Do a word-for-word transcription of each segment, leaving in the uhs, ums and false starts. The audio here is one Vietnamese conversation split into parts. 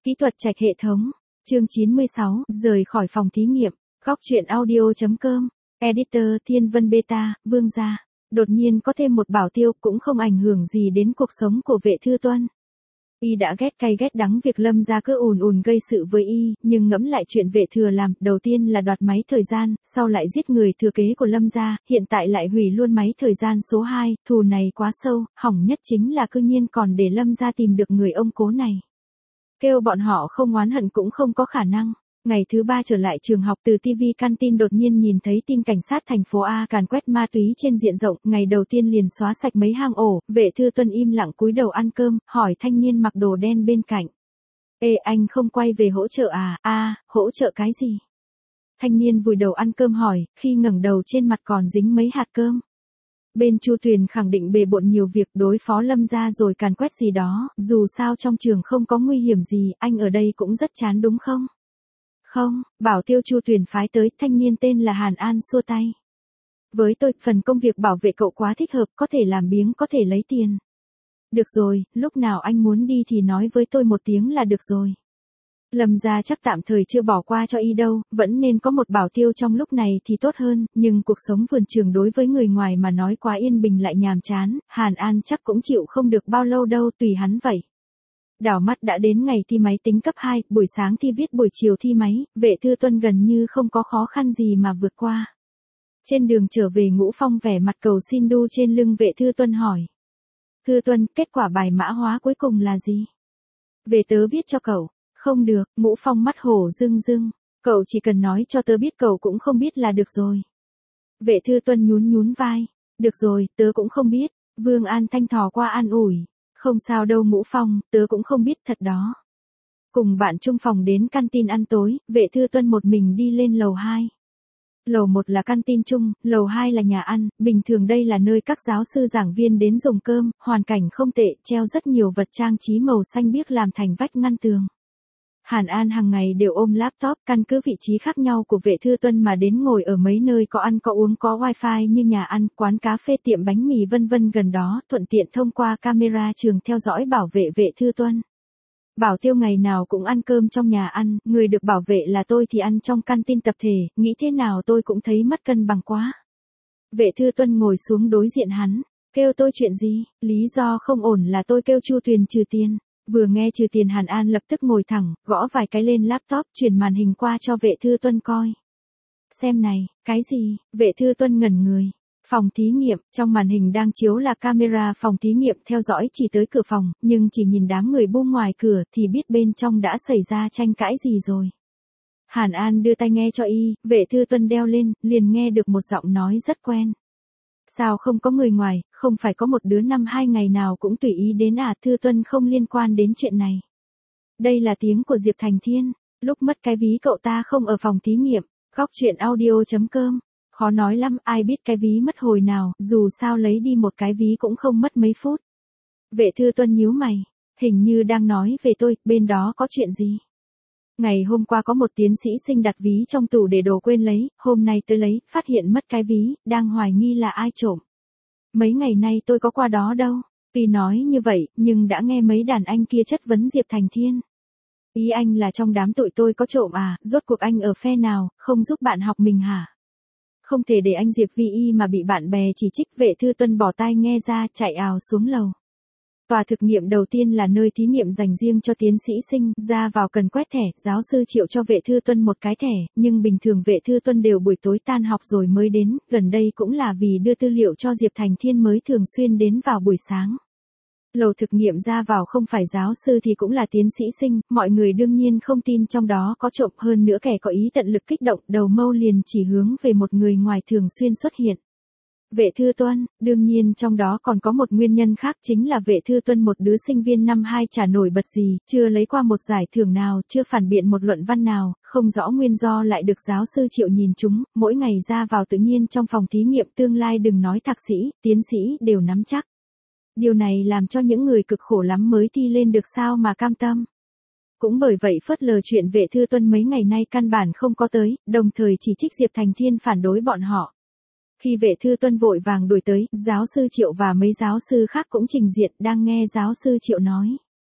Kỹ thuật trạch hệ thống. Chương chín mươi sáu, rời khỏi phòng thí nghiệm. Góc truyện audio chấm com. Editor Thiên Vân Beta, Vương gia. Đột nhiên có thêm một bảo tiêu cũng không ảnh hưởng gì đến cuộc sống của Vệ Thư Tuân. Y đã ghét cay ghét đắng việc Lâm gia cứ ùn ùn gây sự với Y, nhưng ngẫm lại chuyện Vệ Thừa làm, đầu tiên là đoạt máy thời gian, sau lại giết người thừa kế của Lâm gia, hiện tại lại hủy luôn máy thời gian số hai, thù này quá sâu, hỏng nhất chính là cư nhiên còn để Lâm gia tìm được người ông cố này. Kêu bọn họ không oán hận cũng không có khả năng. Ngày thứ ba trở lại trường học, từ ti vi canteen đột nhiên nhìn thấy tin cảnh sát thành phố A càn quét ma túy trên diện rộng, ngày đầu tiên liền xóa sạch mấy hang ổ. Vệ Thư Tuân im lặng cúi đầu ăn cơm, hỏi thanh niên mặc đồ đen bên cạnh. Ê, anh không quay về hỗ trợ à? A, à, hỗ trợ cái gì? Thanh niên vùi đầu ăn cơm hỏi, khi ngẩng đầu trên mặt còn dính mấy hạt cơm. Bên Chu Tuyền khẳng định bề bộn nhiều việc đối phó Lâm gia rồi càn quét gì đó, dù sao trong trường không có nguy hiểm gì, anh ở đây cũng rất chán đúng không? Không, bảo tiêu Chu Tuyền phái tới, thanh niên tên là Hàn An xua tay. Với tôi, phần công việc bảo vệ cậu quá thích hợp, có thể làm biếng, có thể lấy tiền. Được rồi, lúc nào anh muốn đi thì nói với tôi một tiếng là được rồi. Lâm gia chắc tạm thời chưa bỏ qua cho Y đâu, vẫn nên có một bảo tiêu trong lúc này thì tốt hơn, nhưng cuộc sống vườn trường đối với người ngoài mà nói quá yên bình lại nhàm chán, Hàn An chắc cũng chịu không được bao lâu đâu, tùy hắn vậy. Đảo mắt đã đến ngày thi máy tính cấp hai, buổi sáng thi viết buổi chiều thi máy, Vệ Thư Tuân gần như không có khó khăn gì mà vượt qua. Trên đường trở về Ngũ Phong vẻ mặt cầu xin đu trên lưng Vệ Thư Tuân hỏi. Thư Tuân, kết quả bài mã hóa cuối cùng là gì? Về tớ viết cho cậu. Không được, Ngũ Phong mắt hổ rưng rưng. Cậu chỉ cần nói cho tớ biết cậu cũng không biết là được rồi. Vệ Thư Tuân nhún nhún vai. Được rồi, tớ cũng không biết. Vương An Thanh thò qua an ủi. Không sao đâu Ngũ Phong, tớ cũng không biết thật đó. Cùng bạn chung phòng đến canteen ăn tối, Vệ Thư Tuân một mình đi lên lầu hai. Lầu một là canteen chung, lầu hai là nhà ăn, bình thường đây là nơi các giáo sư giảng viên đến dùng cơm, hoàn cảnh không tệ, treo rất nhiều vật trang trí màu xanh biếc làm thành vách ngăn tường. Hàn An hàng ngày đều ôm laptop, căn cứ vị trí khác nhau của Vệ Thư Tuân mà đến ngồi ở mấy nơi có ăn có uống có wifi như nhà ăn, quán cà phê, tiệm bánh mì vân vân gần đó, thuận tiện thông qua camera trường theo dõi bảo vệ Vệ Thư Tuân. Bảo tiêu ngày nào cũng ăn cơm trong nhà ăn, người được bảo vệ là tôi thì ăn trong canteen tập thể, nghĩ thế nào tôi cũng thấy mất cân bằng quá. Vệ Thư Tuân ngồi xuống đối diện hắn, kêu tôi chuyện gì, lý do không ổn là tôi kêu Chu Tuyền trừ tiền. Vừa nghe trừ tiền Hàn An lập tức ngồi thẳng, gõ vài cái lên laptop, chuyển màn hình qua cho Vệ Thư Tuân coi. Xem này, cái gì? Vệ Thư Tuân ngẩn người. Phòng thí nghiệm, trong màn hình đang chiếu là camera phòng thí nghiệm theo dõi chỉ tới cửa phòng, nhưng chỉ nhìn đám người bu ngoài cửa thì biết bên trong đã xảy ra tranh cãi gì rồi. Hàn An đưa tai nghe cho Y, Vệ Thư Tuân đeo lên, liền nghe được một giọng nói rất quen. Sao không có người ngoài, không phải có một đứa năm hai ngày nào cũng tùy ý đến à? Thư Tuân không liên quan đến chuyện này. Đây là tiếng của Diệp Thành Thiên, lúc mất cái ví cậu ta không ở phòng thí nghiệm. Góc truyện audio chấm com. Khó nói lắm, ai biết cái ví mất hồi nào, dù sao lấy đi một cái ví cũng không mất mấy phút. Vệ Thư Tuân nhíu mày, hình như đang nói về tôi, bên đó có chuyện gì? Ngày hôm qua có một tiến sĩ sinh đặt ví trong tủ để đồ quên lấy, hôm nay tôi lấy, phát hiện mất cái ví, đang hoài nghi là ai trộm. Mấy ngày nay tôi có qua đó đâu, tuy nói như vậy, nhưng đã nghe mấy đàn anh kia chất vấn Diệp Thành Thiên. Ý anh là trong đám tụi tôi có trộm à, rốt cuộc anh ở phe nào, không giúp bạn học mình hả? Không thể để anh Diệp Vi Y mà bị bạn bè chỉ trích. Vệ Thư Tuân bỏ tai nghe ra, chạy ào xuống lầu. Tòa thực nghiệm đầu tiên là nơi thí nghiệm dành riêng cho tiến sĩ sinh, ra vào cần quét thẻ, giáo sư triệu cho Vệ Thư Tuân một cái thẻ, nhưng bình thường Vệ Thư Tuân đều buổi tối tan học rồi mới đến, gần đây cũng là vì đưa tư liệu cho Diệp Thành Thiên mới thường xuyên đến vào buổi sáng. Lầu thực nghiệm ra vào không phải giáo sư thì cũng là tiến sĩ sinh, mọi người đương nhiên không tin trong đó có trộm, hơn nữa kẻ có ý tận lực kích động, đầu mâu liền chỉ hướng về một người ngoài thường xuyên xuất hiện. Vệ Thư Tuân, đương nhiên trong đó còn có một nguyên nhân khác, chính là Vệ Thư Tuân một đứa sinh viên năm hai chả nổi bật gì, chưa lấy qua một giải thưởng nào, chưa phản biện một luận văn nào, không rõ nguyên do lại được giáo sư Triệu nhìn trúng, mỗi ngày ra vào tự nhiên trong phòng thí nghiệm, tương lai đừng nói thạc sĩ, tiến sĩ đều nắm chắc. Điều này làm cho những người cực khổ lắm mới thi lên được sao mà cam tâm. Cũng bởi vậy phớt lờ chuyện Vệ Thư Tuân mấy ngày nay căn bản không có tới, đồng thời chỉ trích Diệp Thành Thiên phản đối bọn họ. Khi Vệ Thư Tuân vội vàng đuổi tới, giáo sư Triệu và mấy giáo sư khác cũng trình diện, đang nghe giáo sư Triệu nói.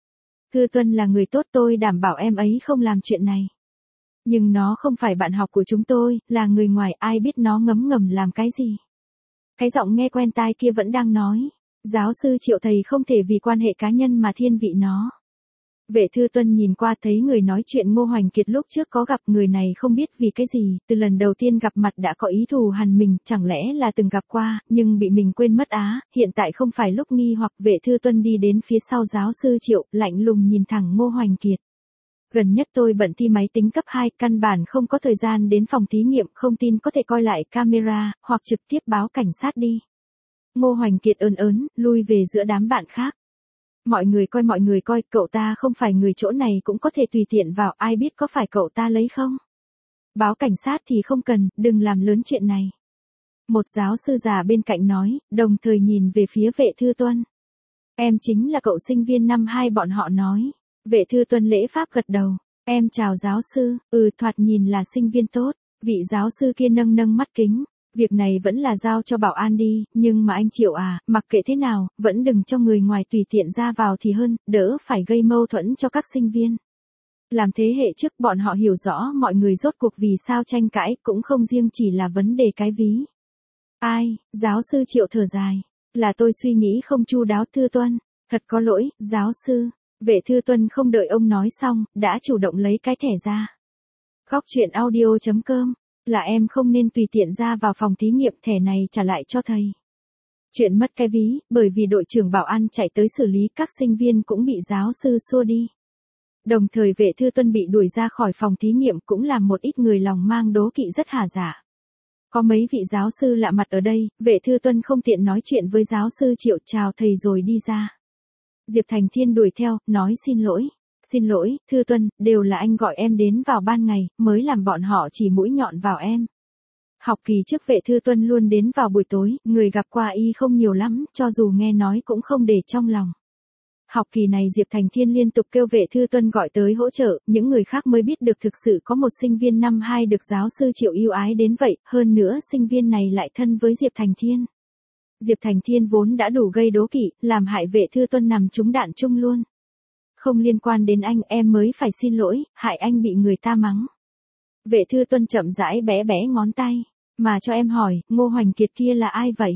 Thư Tuân là người tốt, tôi đảm bảo em ấy không làm chuyện này. Nhưng nó không phải bạn học của chúng tôi, là người ngoài, ai biết nó ngấm ngầm làm cái gì. Cái giọng nghe quen tai kia vẫn đang nói. Giáo sư Triệu thầy không thể vì quan hệ cá nhân mà thiên vị nó. Vệ Thư Tuân nhìn qua thấy người nói chuyện Ngô Hoành Kiệt lúc trước có gặp, người này không biết vì cái gì, từ lần đầu tiên gặp mặt đã có ý thù hằn mình, chẳng lẽ là từng gặp qua, nhưng bị mình quên mất á, hiện tại không phải lúc nghi hoặc. Vệ Thư Tuân đi đến phía sau giáo sư Triệu, lạnh lùng nhìn thẳng Ngô Hoành Kiệt. Gần nhất tôi bận thi máy tính cấp hai, căn bản không có thời gian đến phòng thí nghiệm, không tin có thể coi lại camera, hoặc trực tiếp báo cảnh sát đi. Ngô Hoành Kiệt ớn ớn, lui về giữa đám bạn khác. Mọi người coi mọi người coi, cậu ta không phải người chỗ này cũng có thể tùy tiện vào, ai biết có phải cậu ta lấy không? Báo cảnh sát thì không cần, đừng làm lớn chuyện này. Một giáo sư già bên cạnh nói, đồng thời nhìn về phía Vệ Thư Tuân. Em chính là cậu sinh viên năm hai bọn họ nói. Vệ Thư Tuân lễ phép gật đầu. Em chào giáo sư, ừ thoạt nhìn là sinh viên tốt. Vị giáo sư kia nâng nâng mắt kính. Việc này vẫn là giao cho bảo an đi, nhưng mà anh Triệu à, mặc kệ thế nào, vẫn đừng cho người ngoài tùy tiện ra vào thì hơn, đỡ phải gây mâu thuẫn cho các sinh viên. Làm thế hệ trước bọn họ hiểu rõ mọi người rốt cuộc vì sao tranh cãi, cũng không riêng chỉ là vấn đề cái ví. Ai, giáo sư Triệu thở dài. Là tôi suy nghĩ không chu đáo Thư Tuân. Thật có lỗi, giáo sư. Vệ Thư Tuân không đợi ông nói xong, đã chủ động lấy cái thẻ ra. Góc truyện audio chấm com. Là em không nên tùy tiện ra vào phòng thí nghiệm, thẻ này trả lại cho thầy. Chuyện mất cái ví, bởi vì đội trưởng bảo an chạy tới xử lý, các sinh viên cũng bị giáo sư xua đi. Đồng thời Vệ Thư Tuân bị đuổi ra khỏi phòng thí nghiệm cũng làm một ít người lòng mang đố kỵ rất hả dạ. Có mấy vị giáo sư lạ mặt ở đây, Vệ Thư Tuân không tiện nói chuyện với giáo sư Triệu, chào thầy rồi đi ra. Diệp Thành Thiên đuổi theo, nói xin lỗi. Xin lỗi, Thư Tuân, đều là anh gọi em đến vào ban ngày, mới làm bọn họ chỉ mũi nhọn vào em. Học kỳ trước Vệ Thư Tuân luôn đến vào buổi tối, người gặp qua y không nhiều lắm, cho dù nghe nói cũng không để trong lòng. Học kỳ này Diệp Thành Thiên liên tục kêu Vệ Thư Tuân gọi tới hỗ trợ, những người khác mới biết được thực sự có một sinh viên năm hai được giáo sư Triệu yêu ái đến vậy, hơn nữa sinh viên này lại thân với Diệp Thành Thiên. Diệp Thành Thiên vốn đã đủ gây đố kỵ, làm hại Vệ Thư Tuân nằm trúng đạn chung luôn. Không liên quan đến anh, em mới phải xin lỗi, hại anh bị người ta mắng. Vệ Thư Tuân chậm rãi bé bé ngón tay. Mà cho em hỏi, Ngô Hoành Kiệt kia là ai vậy?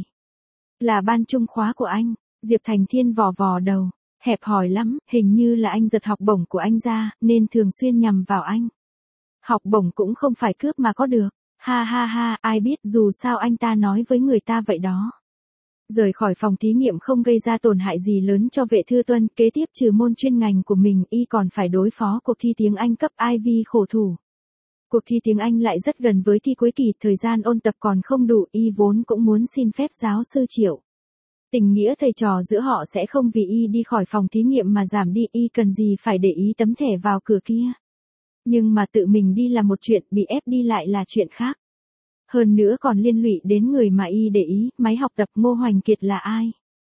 Là ban chung khóa của anh. Diệp Thành Thiên vò vò đầu. Hẹp hòi lắm, hình như là anh giật học bổng của anh ra, nên thường xuyên nhằm vào anh. Học bổng cũng không phải cướp mà có được. Ha ha ha, ai biết, dù sao anh ta nói với người ta vậy đó. Rời khỏi phòng thí nghiệm không gây ra tổn hại gì lớn cho Vệ Thư Tuân, kế tiếp trừ môn chuyên ngành của mình, y còn phải đối phó cuộc thi tiếng Anh cấp I V khổ thủ. Cuộc thi tiếng Anh lại rất gần với thi cuối kỳ, thời gian ôn tập còn không đủ, y vốn cũng muốn xin phép giáo sư Triệu. Tình nghĩa thầy trò giữa họ sẽ không vì y đi khỏi phòng thí nghiệm mà giảm đi, y cần gì phải để ý tấm thẻ vào cửa kia. Nhưng mà tự mình đi là một chuyện, bị ép đi lại là chuyện khác. Hơn nữa còn liên lụy đến người mà y để ý, máy học tập. Ngô Hoành Kiệt là ai?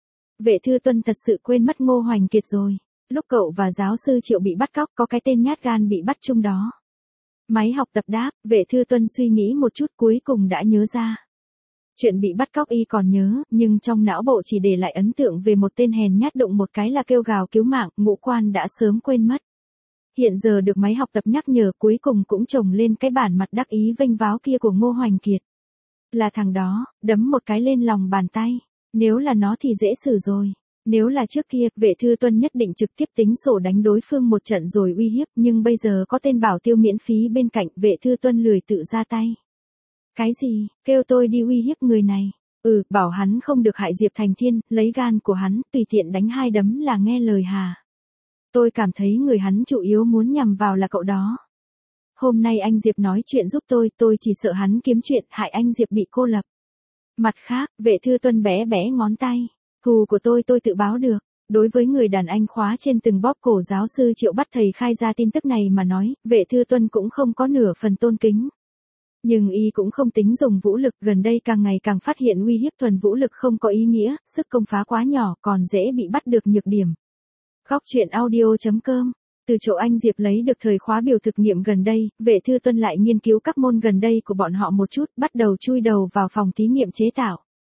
Vệ Thư Tuân thật sự quên mất Ngô Hoành Kiệt rồi. Lúc cậu và giáo sư Triệu bị bắt cóc, có cái tên nhát gan bị bắt chung đó. Máy học tập đáp, Vệ Thư Tuân suy nghĩ một chút cuối cùng đã nhớ ra. Chuyện bị bắt cóc y còn nhớ, nhưng trong não bộ chỉ để lại ấn tượng về một tên hèn nhát đụng một cái là kêu gào cứu mạng, ngũ quan đã sớm quên mất. Hiện giờ được máy học tập nhắc nhở, cuối cùng cũng chồng lên cái bản mặt đắc ý vênh váo kia của Ngô Hoành Kiệt. Là thằng đó, đấm một cái lên lòng bàn tay. Nếu là nó thì dễ xử rồi. Nếu là trước kia, Vệ Thư Tuân nhất định trực tiếp tính sổ đánh đối phương một trận rồi uy hiếp, nhưng bây giờ có tên bảo tiêu miễn phí bên cạnh, Vệ Thư Tuân lười tự ra tay. Cái gì, kêu tôi đi uy hiếp người này. Ừ, bảo hắn không được hại Diệp Thành Thiên, lấy gan của hắn, tùy tiện đánh hai đấm là nghe lời hà. Tôi cảm thấy người hắn chủ yếu muốn nhằm vào là cậu đó. Hôm nay anh Diệp nói chuyện giúp tôi, tôi chỉ sợ hắn kiếm chuyện, hại anh Diệp bị cô lập. Mặt khác, Vệ Thư Tuân bé bé ngón tay. Thù của tôi tôi tự báo được. Đối với người đàn anh khóa trên từng bóp cổ giáo sư Triệu bắt thầy khai ra tin tức này mà nói, Vệ Thư Tuân cũng không có nửa phần tôn kính. Nhưng y cũng không tính dùng vũ lực, gần đây càng ngày càng phát hiện uy hiếp thuần vũ lực không có ý nghĩa, sức công phá quá nhỏ, còn dễ bị bắt được nhược điểm. Góc truyện audio chấm com. Từ chỗ anh Diệp lấy được thời khóa biểu thực nghiệm gần đây, Vệ Thư Tuân lại nghiên cứu các môn gần đây của bọn họ một chút, bắt đầu chui đầu vào phòng thí nghiệm chế tạo.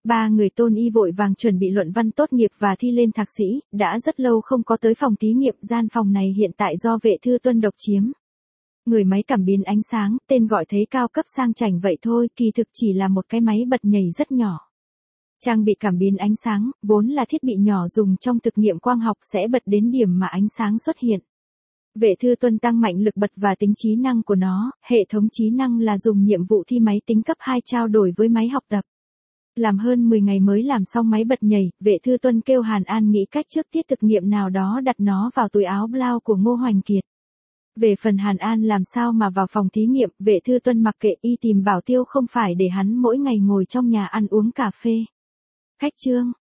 Ba người Tôn Y vội vàng chuẩn bị luận văn tốt nghiệp và thi lên thạc sĩ, đã rất lâu không có tới phòng thí nghiệm, gian phòng này hiện tại do Vệ Thư Tuân độc chiếm. Người máy cảm biến ánh sáng, tên gọi thấy cao cấp sang chảnh vậy thôi, kỳ thực chỉ là một cái máy bật nhảy rất nhỏ. Trang bị cảm biến ánh sáng, vốn là thiết bị nhỏ dùng trong thực nghiệm quang học sẽ bật đến điểm mà ánh sáng xuất hiện. Vệ Thư Tuân tăng mạnh lực bật và tính trí năng của nó, hệ thống trí năng là dùng nhiệm vụ thi máy tính cấp hai trao đổi với máy học tập. Làm hơn mười ngày mới làm xong máy bật nhảy, Vệ Thư Tuân kêu Hàn An nghĩ cách trước tiết thực nghiệm nào đó đặt nó vào túi áo blau của Ngô Hoành Kiệt. Về phần Hàn An làm sao mà vào phòng thí nghiệm, Vệ Thư Tuân mặc kệ, y tìm bảo tiêu không phải để hắn mỗi ngày ngồi trong nhà ăn uống cà phê. Khách trương,